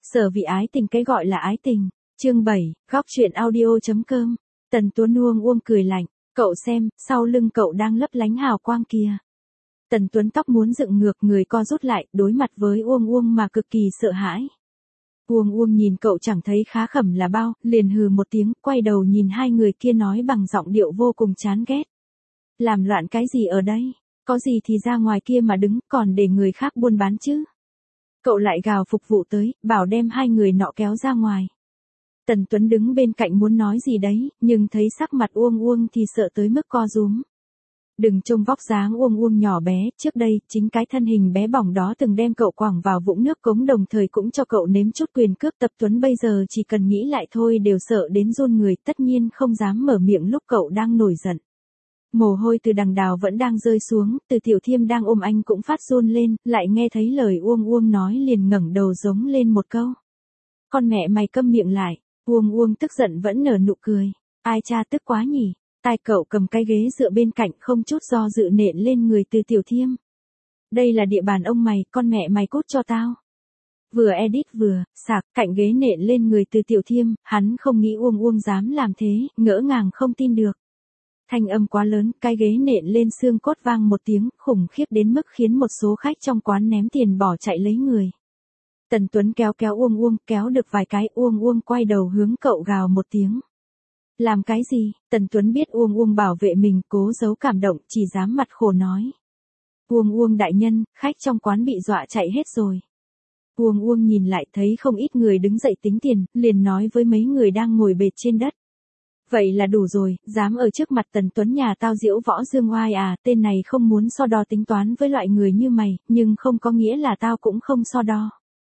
Sở vị ái tình, cái gọi là ái tình. Chương 7, góc truyện audio.com. Tần Tuấn uông cười lạnh, cậu xem, sau lưng cậu đang lấp lánh hào quang kìa. Tần Tuấn tóc muốn dựng ngược, người co rút lại, đối mặt với Uông mà cực kỳ sợ hãi. Uông nhìn cậu chẳng thấy khá khẩm là bao, liền hừ một tiếng, quay đầu nhìn hai người kia nói bằng giọng điệu vô cùng chán ghét. Làm loạn cái gì ở đây? Có gì thì ra ngoài kia mà đứng, còn để người khác buôn bán chứ? Cậu lại gào phục vụ tới, bảo đem hai người nọ kéo ra ngoài. Tần Tuấn đứng bên cạnh muốn nói gì đấy, nhưng thấy sắc mặt Uông thì sợ tới mức co rúm. Đừng trông vóc dáng Uông nhỏ bé, trước đây, chính cái thân hình bé bỏng đó từng đem cậu quẳng vào vũng nước cống, đồng thời cũng cho cậu nếm chút quyền cước. Tập Tuấn bây giờ chỉ cần nghĩ lại thôi đều sợ đến run người, tất nhiên không dám mở miệng lúc cậu đang nổi giận. Mồ hôi từ đằng đào vẫn đang rơi xuống, từ Tiểu Thiêm đang ôm anh cũng phát run lên, lại nghe thấy lời Uông nói liền ngẩng đầu giống lên một câu. Con mẹ mày câm miệng lại. Uông tức giận vẫn nở nụ cười. Ai cha tức quá nhỉ? Tai cậu cầm cái ghế dựa bên cạnh không chút do dự nện lên người từ Tiểu Thiêm. Đây là địa bàn ông mày, con mẹ mày cút cho tao. Vừa edit vừa, sạc, cạnh ghế nện lên người từ Tiểu Thiêm, hắn không nghĩ Uông dám làm thế, ngỡ ngàng không tin được. Thanh âm quá lớn, cái ghế nện lên xương cốt vang một tiếng, khủng khiếp đến mức khiến một số khách trong quán ném tiền bỏ chạy lấy người. Tần Tuấn kéo Uông, kéo được vài cái, Uông quay đầu hướng cậu gào một tiếng. Làm cái gì? Tần Tuấn biết Uông bảo vệ mình, cố giấu cảm động, chỉ dám mặt khổ nói. Uông đại nhân, khách trong quán bị dọa chạy hết rồi. Uông nhìn lại thấy không ít người đứng dậy tính tiền, liền nói với mấy người đang ngồi bệt trên đất. Vậy là đủ rồi, dám ở trước mặt Tần Tuấn nhà tao diễu võ dương oai à? Tên này không muốn so đo tính toán với loại người như mày, nhưng không có nghĩa là tao cũng không so đo.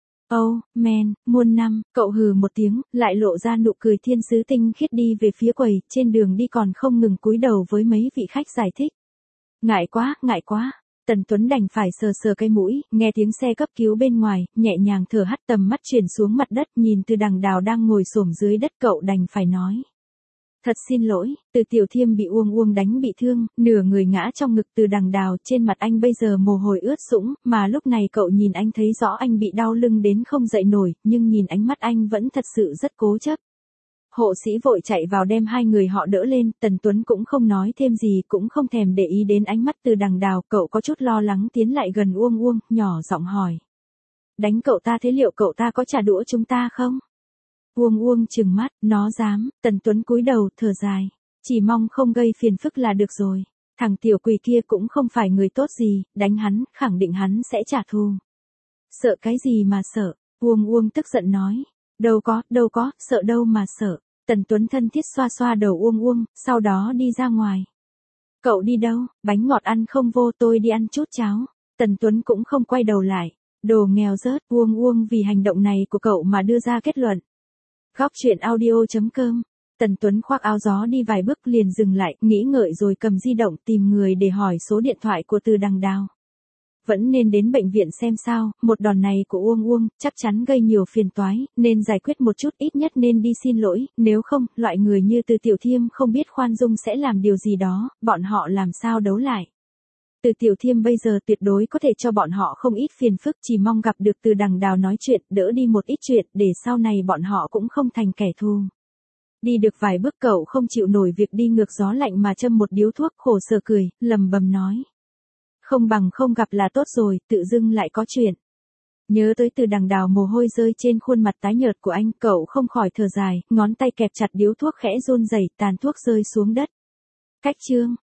Oh, man, muôn năm, cậu hừ một tiếng, lại lộ ra nụ cười thiên sứ tinh khiết đi về phía quầy, trên đường đi còn không ngừng cúi đầu với mấy vị khách giải thích. Ngại quá. Tần Tuấn đành phải sờ cái mũi, nghe tiếng xe cấp cứu bên ngoài, nhẹ nhàng thở hắt, tầm mắt chuyển xuống mặt đất, nhìn từ đằng đào đang ngồi xổm dưới đất, cậu đành phải nói. Thật xin lỗi, từ Tiểu Thiêm bị Uông đánh bị thương, nửa người ngã trong ngực từ đằng đào, trên mặt anh bây giờ mồ hôi ướt sũng, mà lúc này cậu nhìn anh thấy rõ anh bị đau lưng đến không dậy nổi, nhưng nhìn ánh mắt anh vẫn thật sự rất cố chấp. Hộ sĩ vội chạy vào đem hai người họ đỡ lên, Tần Tuấn cũng không nói thêm gì, cũng không thèm để ý đến ánh mắt từ đằng đào, cậu có chút lo lắng tiến lại gần Uông, nhỏ giọng hỏi. Đánh cậu ta thế liệu cậu ta có trả đũa chúng ta không? Uông trừng mắt, nó dám. Tần Tuấn cúi đầu, thở dài. Chỉ mong không gây phiền phức là được rồi. Thằng tiểu quỷ kia cũng không phải người tốt gì, đánh hắn, khẳng định hắn sẽ trả thù. Sợ cái gì mà sợ? Uông tức giận nói. Đâu có, sợ đâu mà sợ. Tần Tuấn thân thiết xoa đầu Uông, sau đó đi ra ngoài. Cậu đi đâu? Bánh ngọt ăn không vô, tôi đi ăn chút cháo. Tần Tuấn cũng không quay đầu lại. Đồ nghèo rớt. Uông vì hành động này của cậu mà đưa ra kết luận. Góc truyện audio.com. Tần Tuấn khoác áo gió đi vài bước liền dừng lại, nghĩ ngợi rồi cầm di động tìm người để hỏi số điện thoại của từ đằng đào. Vẫn nên đến bệnh viện xem sao, một đòn này của Uông chắc chắn gây nhiều phiền toái, nên giải quyết một chút, ít nhất nên đi xin lỗi, nếu không, loại người như từ Tiểu Thiêm không biết khoan dung sẽ làm điều gì đó, bọn họ làm sao đấu lại. Từ Tiểu Thiêm bây giờ tuyệt đối có thể cho bọn họ không ít phiền phức, chỉ mong gặp được từ đằng đào nói chuyện, đỡ đi một ít chuyện, để sau này bọn họ cũng không thành kẻ thù. Đi được vài bước cậu không chịu nổi việc đi ngược gió lạnh mà châm một điếu thuốc, khổ sở cười, lầm bầm nói. Không bằng không gặp là tốt rồi, tự dưng lại có chuyện. Nhớ tới từ đằng đào mồ hôi rơi trên khuôn mặt tái nhợt của anh, cậu không khỏi thở dài, ngón tay kẹp chặt điếu thuốc khẽ run rẩy, tàn thuốc rơi xuống đất. Cách chương.